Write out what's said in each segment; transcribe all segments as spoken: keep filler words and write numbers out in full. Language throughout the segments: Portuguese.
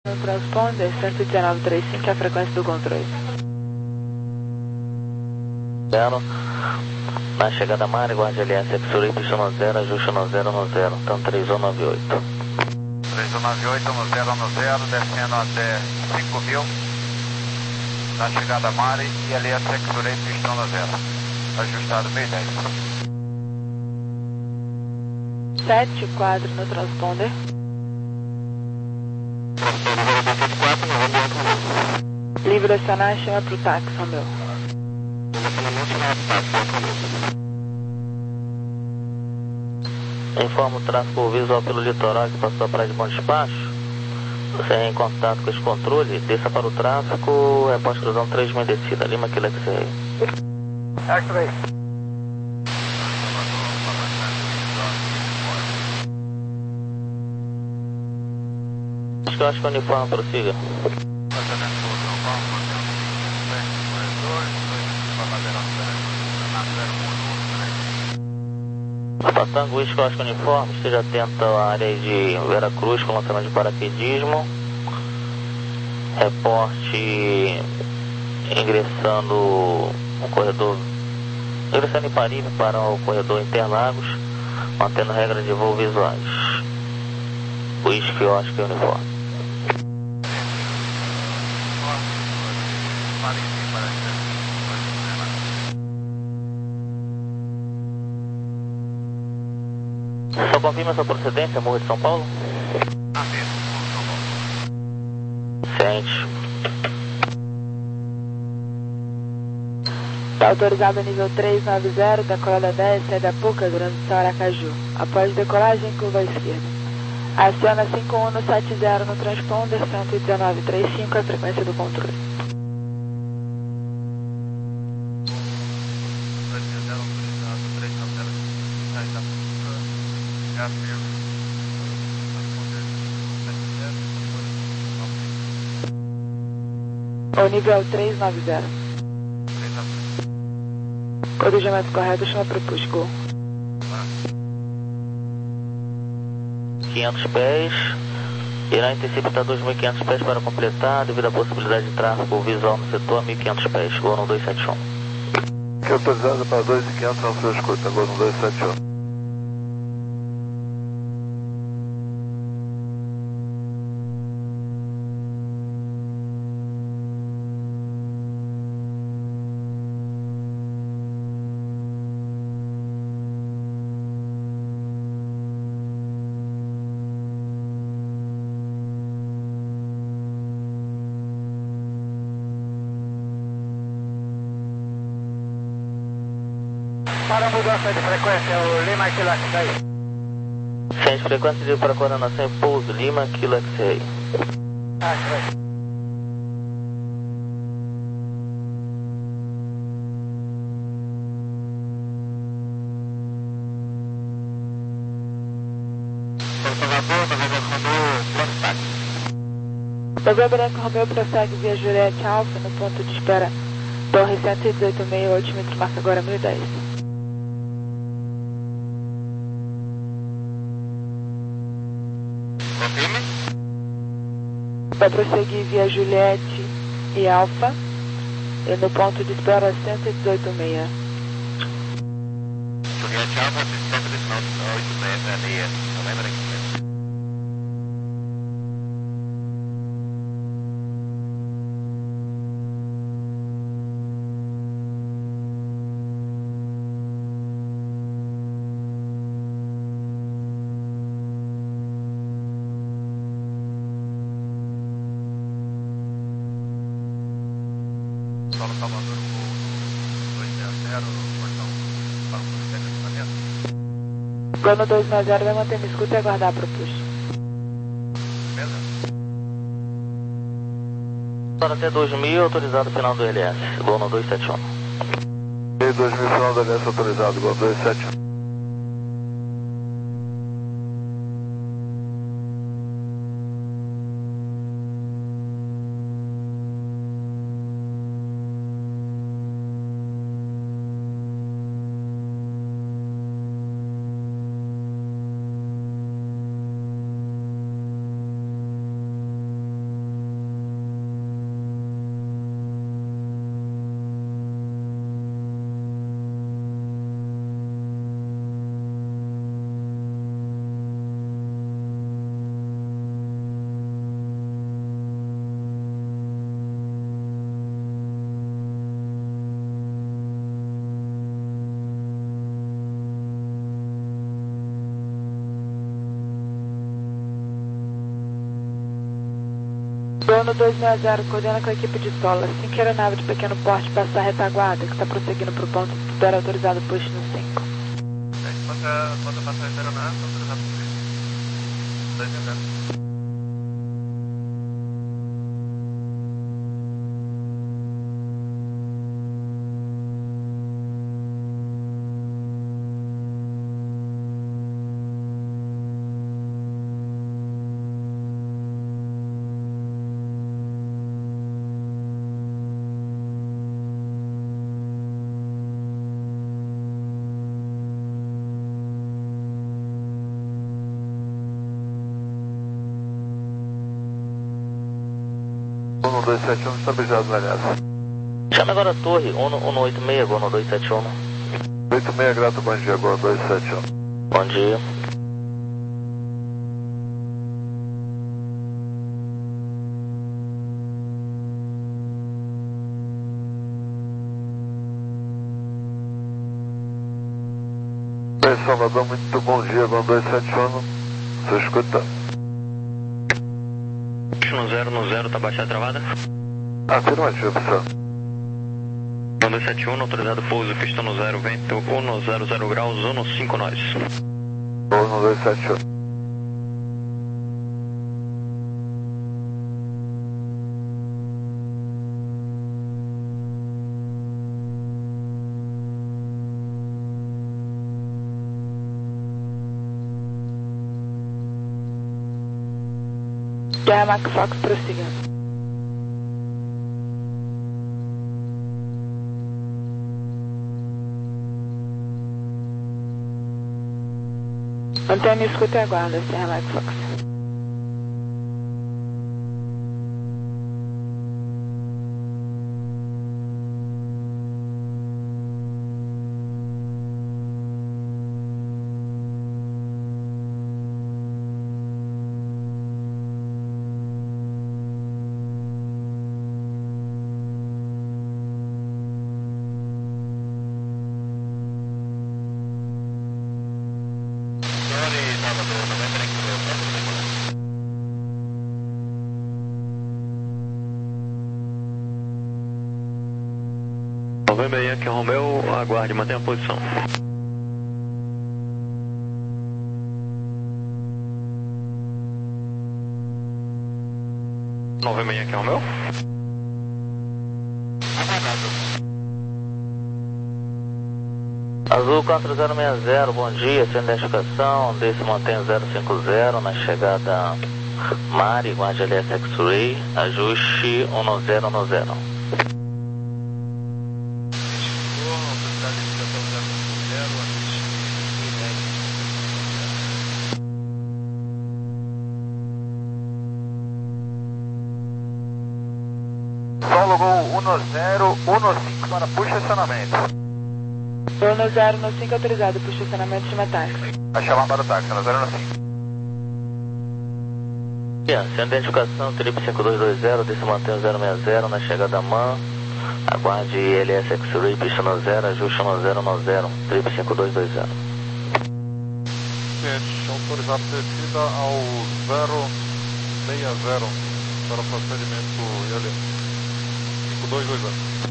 No transponder cento e dezenove trinta e cinco é a frequência do controle. Zero. Na chegada Mari, guarde L S, X-Ray, pista no zero, ajuste no zero no zero. Então três um nove oito. três um nove oito no zero no zero, descendo até cinco mil. Na chegada Mari e L S, X-Ray, pista no zero. Ajustado meio dez. sete quatro no transponder. Livre acionar, chama pro táxi, Romeu. Informa o tráfego visual pelo litoral que passou a praia de Bom Despacho. Você é em contato com esse controle, desça para o tráfego, é pós-cruzão três mil descida, Lima Kilo X-Ray. X-Ray. Acho que eu acho que o uniforme prossiga. Patango, Whisky, Oscar Uniforme, esteja atento à área de Veracruz com lançamento de paraquedismo. Reporte ingressando o corredor, ingressando em Paribe para o corredor Interlagos, mantendo regra de voo visuais. Whisky, Oscar Uniforme. Só confirma sua procedência, Morro de São Paulo? Ah, sim, São Paulo. Sente. Está autorizado nível trezentos e noventa, decolada dez, saída Puca, transição Aracaju. Após decolagem, curva à esquerda. Aciona cinco um no sete zero no transponder, cento e dezenove trinta e cinco, a frequência do controle. O nível trezentos e noventa. Corrigimento correto, chama para o Pusco. quinhentos pés. Irá interceptar dois mil e quinhentos pés para completar, devido à possibilidade de tráfego visual no setor a mil e quinhentos pés. Gol no dois sete um. Que autorizado para dois mil e quinhentos não se escuta, gol no dois sete um. Para a mudança de frequência, o Lima Kilo X-Ray. Sente frequência de para coordenação e pouso, Lima Kilo X-Ray. X-Ray. Navio Branco Romeu prossegue via Juliette Alfa no ponto de espera Torre cento e dezoito vírgula seis, altímetro marca agora mil e dez. Confirme. Vai prosseguir via Juliette e Alfa e no ponto de espera cento e dezoito vírgula seis. Juliette Alfa, cento e dezenove vírgula seis, não lembra aqui. Solo Salvador com dois seis zero, portão para o Gol no dois nove zero vai manter no escuta e aguardar para o push. Beleza? Para até dois mil, autorizado final do L S. Gol no dois sete um. dois mil final do L S autorizado, gol dois sete um. Dono dois seis zero, coordena com a equipe de sola. Assim que a aeronave de pequeno porte passar a retaguarda, que está prosseguindo para o ponto de espera autorizado push no cinco. Quando passar a aeronave, autorizado push. dois seis zero. um dois sete um, estabilizado na aliança. Chame agora a torre, um um oito seis, Gono dois sete um. oito seis, grato, bom dia, Gono dois sete um. Bom dia. Oi, Salvador, muito bom dia, Gono dois sete um, estou escutando. No zero, no zero, tá baixada travada? Afirmativo, senhor. um dois sete um, autorizado pouso, pista no zero, vento um zero zero graus, um cinco nós. um dois sete um. Guerra Max Fox, prossiga. Mantenha a escuta e aguarda, Guerra Max Fox. Novembro Yankee Romeo, aguarde, mantenha a posição. Novembro Yankee Romeo? Azul quatro zero seis zero, bom dia, sem identificação, desse mantém zero cinco zero na chegada Mari, guarde L S X-Ray, ajuste um zero um zero. Solo Gol um zero um cinco para push estacionamento. um zero um cinco autorizado para estacionamento de metálico. A chamar para o táxi, um zero um cinco. Sem identificação, trip cinco dois dois zero, desse mantém zero seis zero na chegada MAN, aguarde L S X-Ray, pista no zero, ajuste um zero um zero, trip cinco dois dois zero. Gente, autorizado descida ao zero seis zero para procedimento L cinco dois dois zero.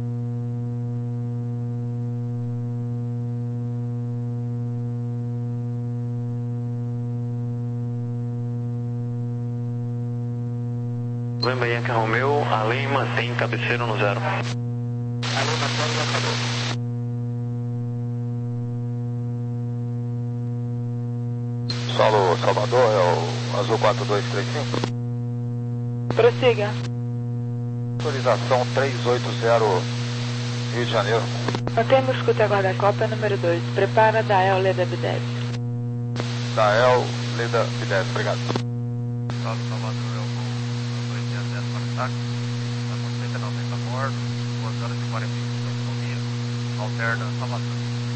Novembro Yankee Romeo, além mantém cabeceira no zero. Alô, Marcelo, acabou. Solo Salvador, é o Azul quatro dois três cinco. Prossiga. Autorização três oito zero, Rio de Janeiro. Mantenha a escuta e aguarda a Copa número dois. Prepara da El Leda B dez. Da El Leda B dez, obrigado. Salve Salvador, é o dois seis zero para o táxi, está com cento e noventa a bordo, duas horas e quarenta e cinco de autonomia, alterna Salvador.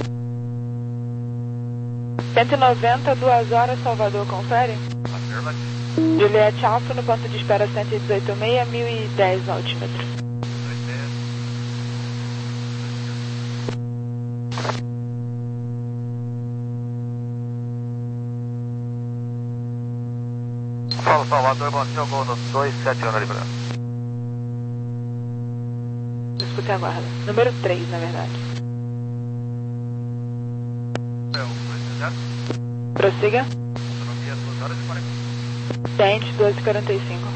cento e noventa, duas horas, Salvador, confere? Afirmativo. Juliette Alfa no ponto de espera cento e dezoito e meio, mil e dez no altímetro. dois seis. Fala, São Salvador, bom dia, gol no dois sete um liberado. Escute a guarda. Número três, na verdade. É o Prossiga. Autonomia duas horas e quarenta. Tente doze e quarenta e cinco.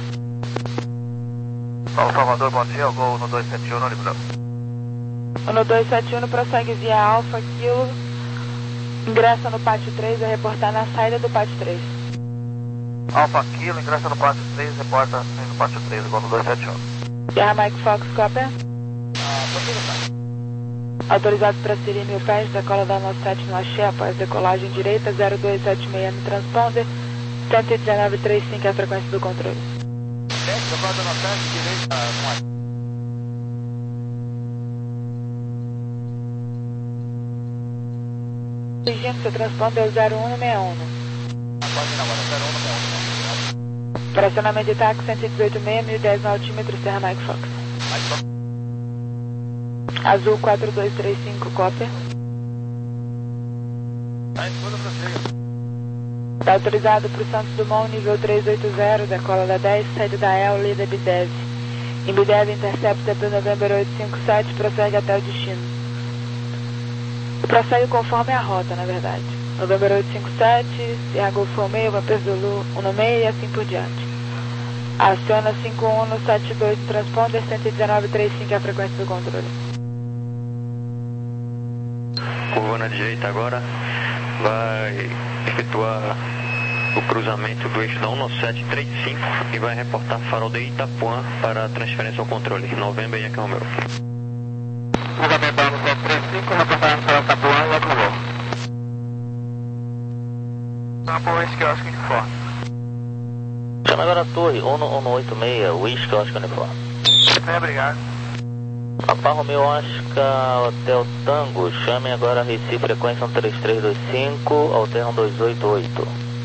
São Salvador, bom dia, gol no dois sete um liberado. O no dois sete um prossegue via Alfa Kilo. Ingressa no pátio três a reportar na saída do pátio três. Alfa Kilo, ingressa no pátio três, reporta no pátio três, gol no dois sete um. Sierra Mike Fox, cópia. Ah, prossiga, tá. Autorizado para seguir mil pés, decola da nossa sete no Axé, após decolagem direita, zero dois sete seis no transponder, cento e dezenove vírgula trinta e cinco é a frequência do controle. Sete, decola da nossa sete, direita, no Axé. Dirigindo seu transponder é o zero um seis um. Pode ir agora, zero um seis um. Fracionamento de táxi cento e dezoito vírgula seis, mil e dez no altímetro, Serra Mike Fox. Mike Fox. Azul quatro dois três cinco, cópia. Tá em toda prossiga. Está autorizado para o Santos Dumont, nível trezentos e oitenta, decola da dez, saída da E L, líder Bidev. Em Bidev, intercepta para November oito cinco sete, prossegue até o destino. Prossegue conforme a rota, na verdade. November oito cinco sete, Sierra Golf Romeo, Vapor Zulu um seis e assim por diante. Aciona cinco um no sete dois no transponder, cento e dezenove vírgula trinta e cinco é a frequência do controle. Curva na direita agora, vai efetuar o cruzamento do eixo da um sete três cinco e vai reportar farol de Itapuã para a transferência ao controle. Novembro Yankee Romeo. Cruzamento da um sete três cinco, reportando para Itapuã e acabou. Campo Whisky Oscar Uniforme. Chama agora a torre, um um oito seis, Whisky Oscar Uniforme. Bem, obrigado. Papa Romeo Oscar, Hotel Tango, chame agora a Recife, frequência um três três dois cinco, alteram dois oito oito.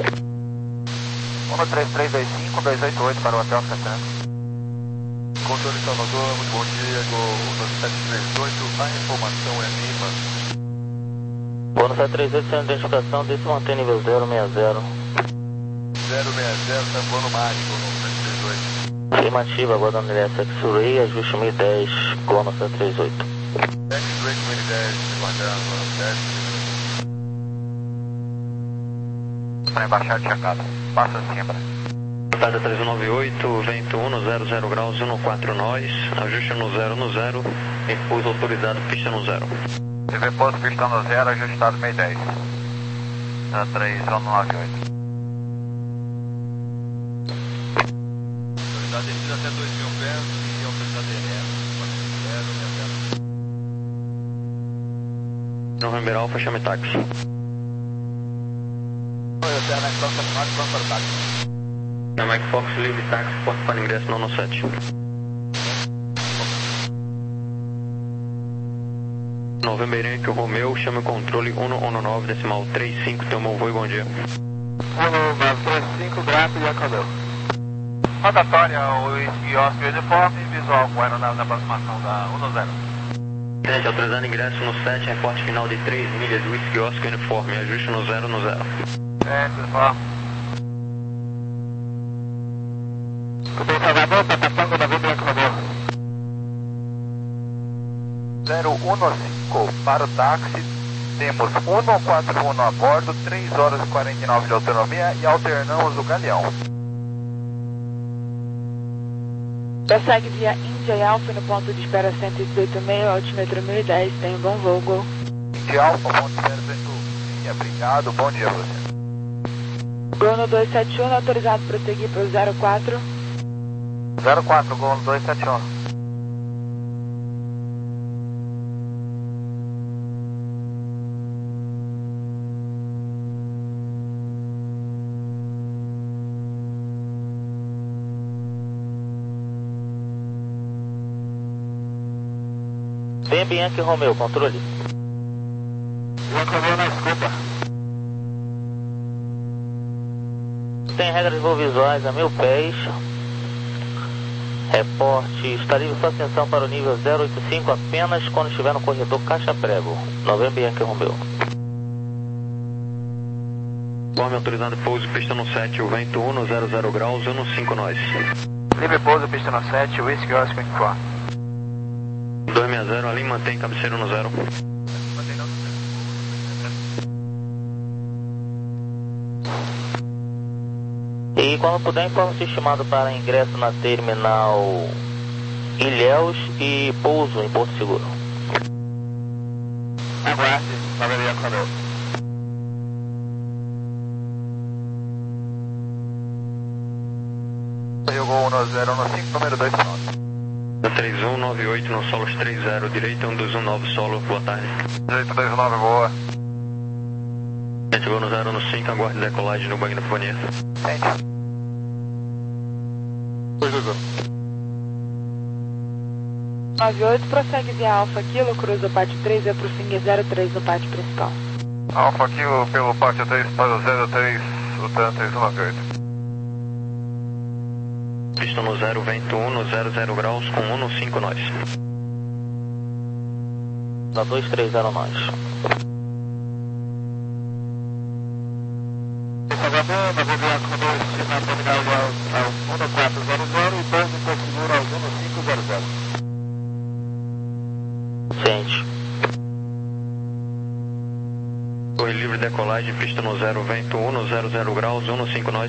um três três dois cinco, dois oito oito para o Hotel Oscar Tango. Controle Salvador, muito bom dia, gol no sete três oito, a informação é Lima. Gol no sete três oito, sem identificação, desse mantém nível zero seis zero. zero seis zero, tá voando mágico no sete três oito. Afirmativa, aguardando L S X-Ray, ajuste mil e dez, gol no sete três oito. X-Ray mil e dez, aguardando no sete. Para embaixada de chegada, passa sempre. Portada três um nove oito, vento um no zero zero graus, um quatro nós, ajuste no zero no zero, impulso autorizado, pista no zero. T V posto, pista no zero, ajustado mil e dez. Da três um nove oito. Autorizado descida até dois mil pés e autorizado zero zero. November Alpha, chame táxi. Oi, eu tenho a Mike Fox, vamos para o táxi. Na Mike Fox, livre táxi, porta para ingresso no sete. November Yankee Romeo, chame o controle um um nove, decimal trinta e cinco, tomou voo e bom dia. um nove três cinco, gráfico e acabou. Rotatória, o Whisky Oscar Uniforme, visual com aeronave na aproximação da um zero. sete, autorizando ingresso no sete, reporte final de três milhas, Whisky Oscar Uniforme, ajuste no zero no zero. É, pessoal. Escutei Salvador, Tatapango da Vila Acabou. zero um cinco para o táxi, temos um quatro um a bordo, três horas e quarenta e nove de autonomia e alternamos o galeão. Prossegue via Índia e Alfa no ponto de espera cento e dezoito vírgula seis, altímetro mil e dez, tem um bom voo, gol. Índia Alfa, bom dia, Venturinha, obrigado, bom dia a você. Gol no dois sete um, autorizado para prosseguir para o zero quatro. zero quatro, gol no dois sete um. Bem, Bianchi Romeo, controle. Bianchi Romeo na escuta. Tem regras de voo visuais a mil pés. Reporte, está livre sua atenção para o nível zero oito cinco apenas quando estiver no corredor Caixa Prego. Novembro Yankee Romeo. Conforme autorizado pouso, pista no sete, o vento um zero zero graus, um cinco nós. Livre pouso, pista no sete, Whisky Oscar Info. dois seis zero, ali mantém cabeceira no zero. E quando puder, informe se estimado para ingresso na terminal Ilhéus e pouso em Porto Seguro. Aguarde, Cavaleiro Canoa. Rio Gol um zero um cinco, número dois pronto. três um nove oito no solos três zero, direita um dois um nove solo, boa tarde. Direito dois nove, boa. Chegou no zero no cinco, aguarde decolagem no banho da fonia. Sente. dois dois zero. nove oito, prossegue via Alfa Kilo, cruza o pátio três, é pro Singer zero três no pátio principal. Alfa Kilo pelo pátio três para o zero três, o TAN três nove oito. Pista no zero, vento um no zero zero graus, com um no cinco nós. Na dois três zero nós. Vagabunda, vou virar com dois na terminal ao um quatro zero zero e pouso em Porto Seguro ao um cinco zero zero. Sente. Torre livre decolagem, pista no zero, vento um no zero zero graus, um no cinco nós.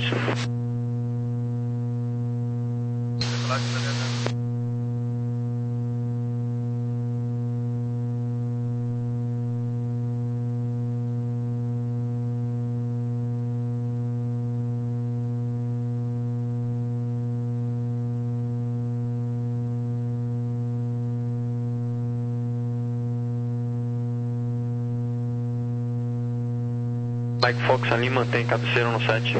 Mike Fox ali mantém cabeceira no sete.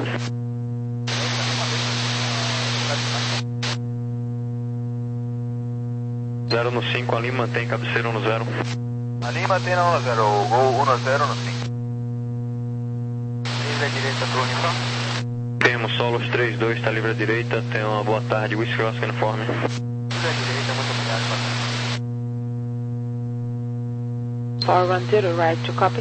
zero no cinco ali mantém cabeceira no zero. Ali mantém no zero, o Gol um zero no cinco. Livre à direita do uniforme. Temos solos três dois, está livre à direita. Tenha uma boa tarde, Whisky Oscar uniforme. Livre à direita, muito obrigado. four one zero, right to copy.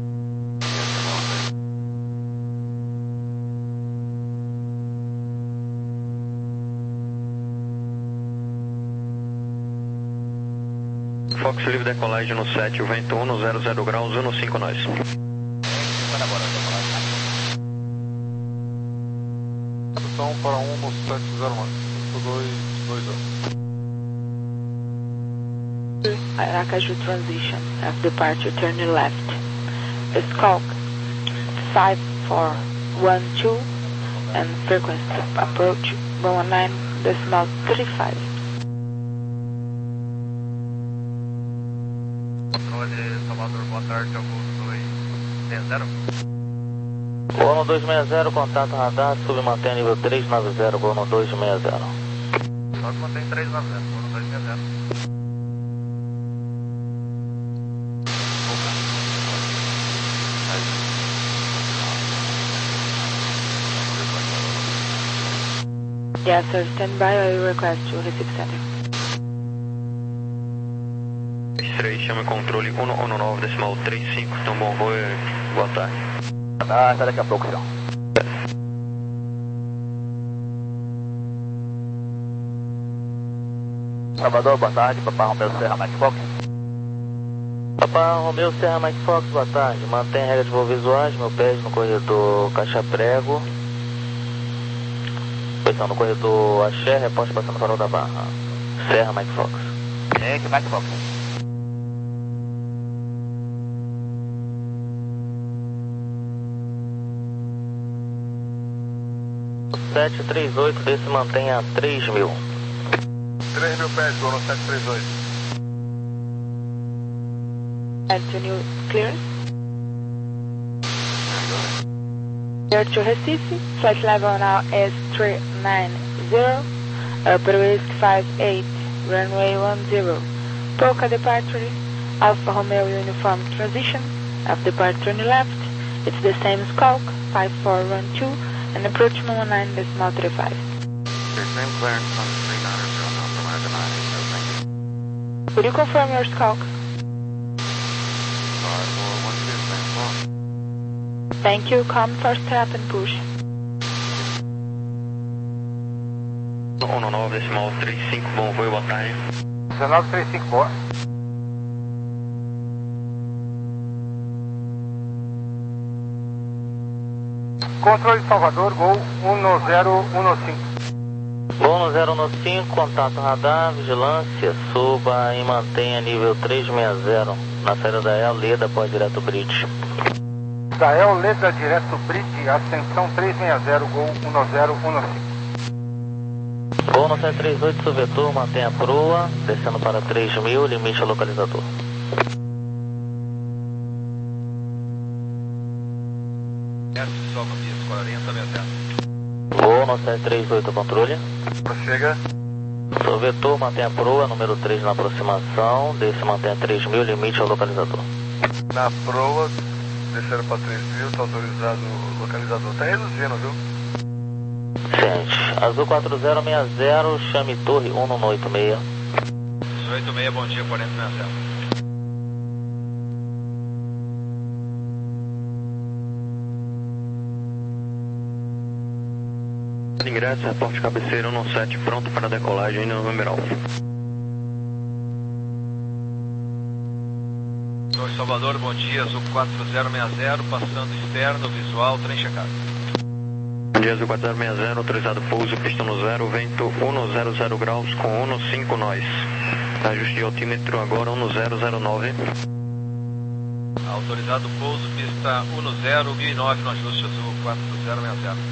Fox livre decolagem no sete, o vento um no zero zero graus, um no cinco nós. Tradução para um no sete zero nove, dois dois zero. Aracaju transition, after departure turn left. Skulk five four one two and frequency approach one nine decimal three five. Salvador, boa tarde, é o Gol dois seis zero. Gol no dois seis zero, contato radar, submantém nível três nove zero, Gol no dois seis zero. Só que mantém três nove zero, Gol no dois seis zero. Yes, sir, stand by, I request to receive center. três, chama controle um um nove decimal três cinco, então bom voo e boa tarde. Ah, até daqui a pouco, senhor. Salvador, boa tarde, Papai Romeu Serra Mike Fox. Papai Romeu Serra Mike Fox, boa tarde. Mantém regra de voo visuais, meu pé no corredor Caixa Prego. Posição no corredor Axé, reposta passando farol da Barra. Serra Mike Fox. É, que Mike Fox. sete três oito, desse mantém a três mil. três mil pés, Gol no sete três oito. And to new clearance. Clear to Recife, flight level now is three nine zero, upper risk five eight, runway one zero. Polka departure, Alfa Romeo uniform transition, after departure turn left, it's the same Skulk, five four one two, and approach one nine decimal three five. Same clearance on three nine zero, American nine eight, no thank you. Could you confirm your Skulk? five four one two, same call. Thank you. Come for step and push. um nove decimal trinta e cinco, bom voo, boa tarde. dezenove trinta e cinco, boa. Controle de Salvador, Gol um zero um cinco. Gol um zero um cinco, contato radar, vigilância, suba e mantenha nível trezentos e sessenta na saída da El, Leda, pode direto bridge. Da El, Leda, direto bridge, ascensão trezentos e sessenta, Gol um zero um cinco. Gol no sete três oito, subvetor, mantenha a proa, descendo para três mil, limite ao localizador. Gol no sete três oito, controle. Prossiga. Subvetor, mantenha a proa, número três na aproximação, desce, mantenha três mil, limite ao localizador. Na proa, desceram para três mil, está autorizado o localizador. Está reduzindo, viu? Gente, azul quatro zero seis zero, chame torre um um oito seis. oito seis, bom dia, quarenta sessenta. Ingresso, reporte cabeceira um sete, pronto para decolagem no numeral. Oi, Salvador, bom dia, azul quatro zero seis zero, passando externo, visual, trem checado. Bom dia, azul quatro zero seis zero, autorizado pouso, pista no zero, vento um zero zero graus com um cinco nós. Ajuste de altímetro agora um zero zero nove. Autorizado pouso, pista um zero mil e nove no ajuste azul quatro zero seis zero.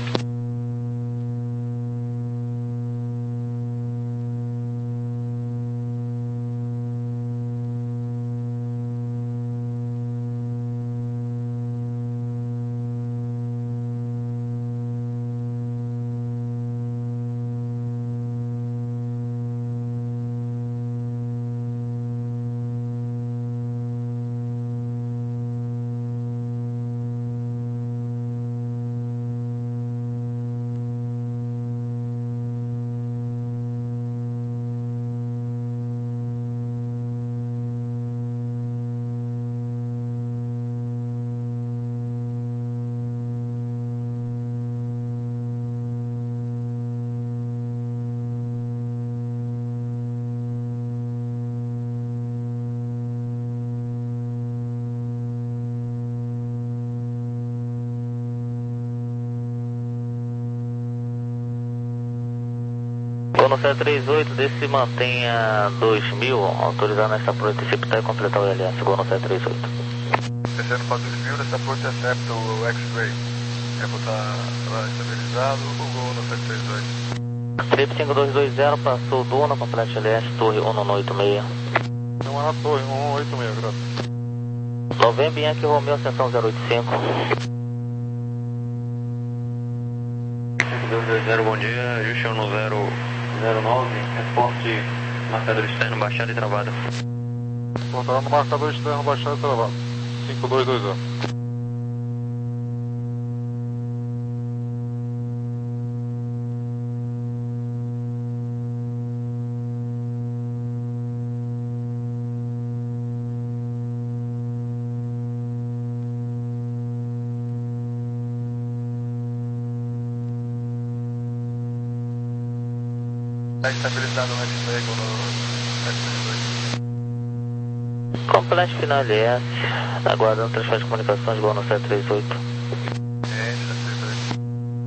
Gol no sete três oito, desce e mantenha dois mil, autorizado nesta proa interceptar e completar o L S, gol no sete três oito. Descendo para dois mil, nessa proa intercepta o X-Ray. É botar estabilizado, o Gol no sete três oito. Trip cinco dois dois zero, passou Duna, complete L S, torre um um oito seis. Não, na torre, um um oito seis, graças. Novembro, Yankee Romeo, ascensão zero oito cinco. dois dois zero, bom dia, ajuste um zero zero nove, reporte marcador externo, baixada e travada. Voltaram no marcador externo, baixado e travado. cinco dois dois zero. Está estabilizado no X-Ray, Gol no sete três oito. Complete final L S, aguardando transfer de comunicações, gol no sete três oito. É, sete três oito.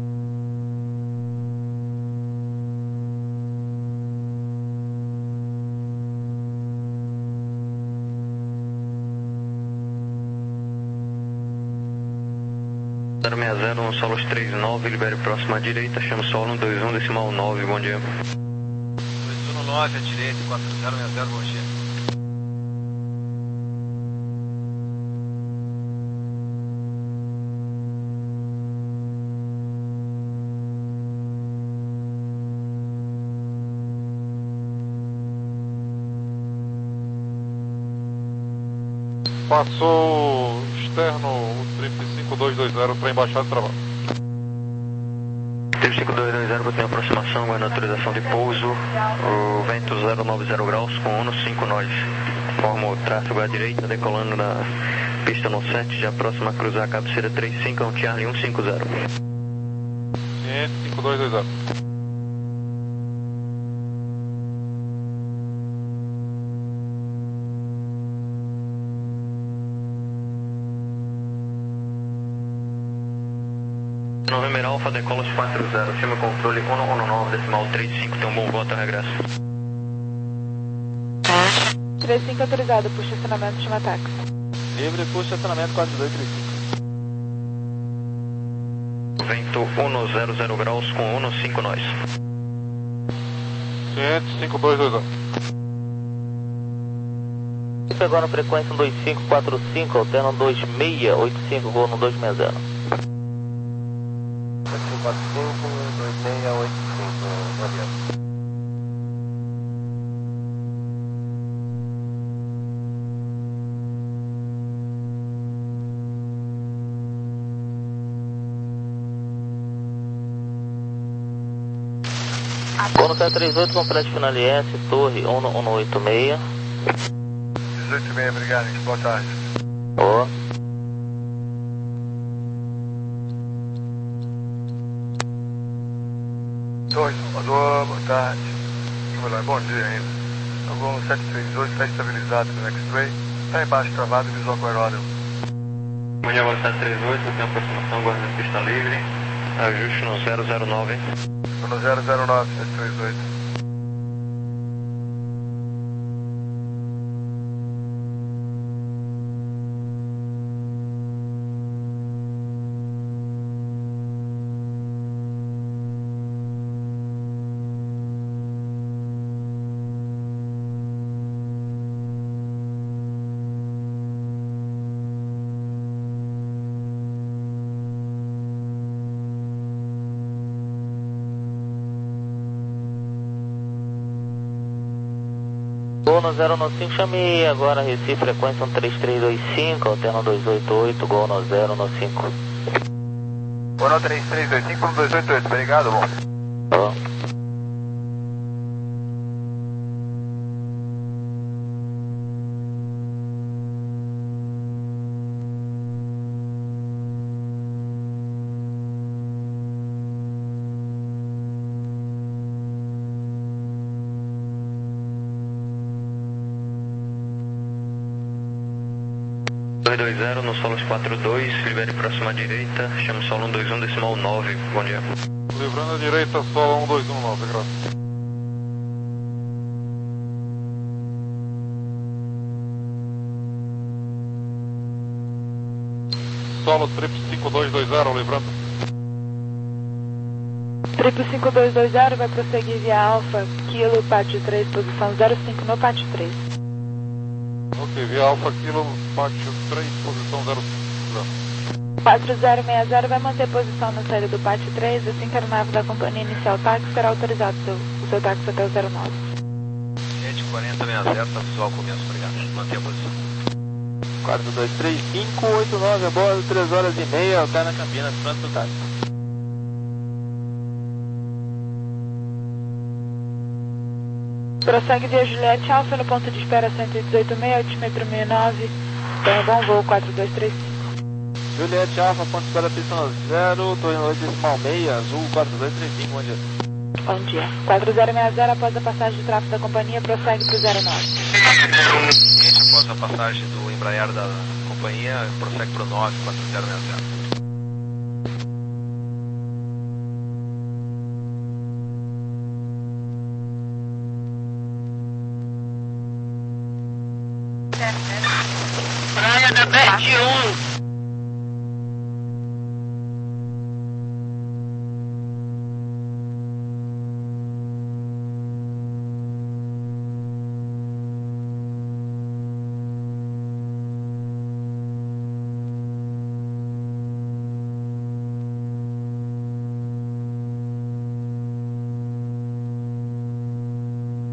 zero seis zero, um Solos três nove, libere próxima à direita, chama solo um dois um, decimal nove, bom dia. dois um nove à direita, quatro zero seis zero, bom dia. Passou externo, o trinta e cinco dois dois zero, trem baixado e travado. Trio cinco dois dois zero, tem aproximação, aguarda autorização de pouso, o vento zero nove zero graus com Uno cinco nós. Forma o tráfego à direita, decolando na pista no sete, já próxima a cruzar a cabeceira três cinco, é um Charlie cento e cinquenta. cinco dois dois zero. November Alpha, decola os quatro zero, firma controle um um nove, decimal três cinco, tem um bom voto a regresso. três cinco autorizado, por estacionamento de táxi. Livre por estacionamento quatro dois três cinco. Vento cento graus com Uno cinco nós. cinco dois dois zero. Agora frequência dois cinco quatro cinco, alterno dois seis oito cinco, voo no dois seis zero. dois cinco quatro cinco, dois seis oito cinco, valeu. Bono sete três oito, complete final I S, torre um um oito seis. dezoito e meia, obrigado, boa tarde. Ó. Torre, alô, boa tarde. Olá, bom dia ainda. O voo sete três oito está estabilizado no X-Ray, está embaixo travado e visual com aeródromo. Bom dia, sete três oito, tem aproximação, guarda a pista livre, ajuste no zero zero nove. No zero zero nove, sete três oito. Gol no zero nove cinco, chame agora Recife, frequência um três três dois cinco, alterno dois oito oito, gol no zero nove cinco. Gol no três três dois cinco, dois oito oito, obrigado, bom. Ó. dois dois zero, no solo quatro dois, libere próxima à direita, chama solo um dois um, decimal nove, bom dia. Livrando a direita, solo um dois um nove, graças. Solo trip cinco dois dois zero, livrando. Trip cinco dois dois zero vai prosseguir via Alfa, Kilo, Pátio três, posição zero cinco no Pátio três. Ok, via Alfa Kilo, Pátio três, posição zero cinco. quatro zero seis zero vai manter posição na saída do Pátio três, assim que a nave da companhia inicial táxi será autorizado seu, o seu táxi até o zero nove. Gente, quarenta sessenta, está visual começo, obrigado. Mantenha a posição. quatro dois três cinco oito nove, a bordo, três horas e meia, alterna Campinas, pronto do táxi. Prossegue via Juliette Alfa no ponto de espera cento e dezoito seis, altímetro mil e nove, tenha bom voo quatro dois três cinco. Juliette Alfa, ponto de espera pista zero, torre oito decimal seis, azul quatro dois três cinco, bom dia. Bom dia. quatro zero seis zero, após a passagem de tráfego da companhia, prossegue para o zero nove. Gente, após a passagem do Embraer da companhia, prossegue para o nove quatro zero seis zero. Praia da Bete um.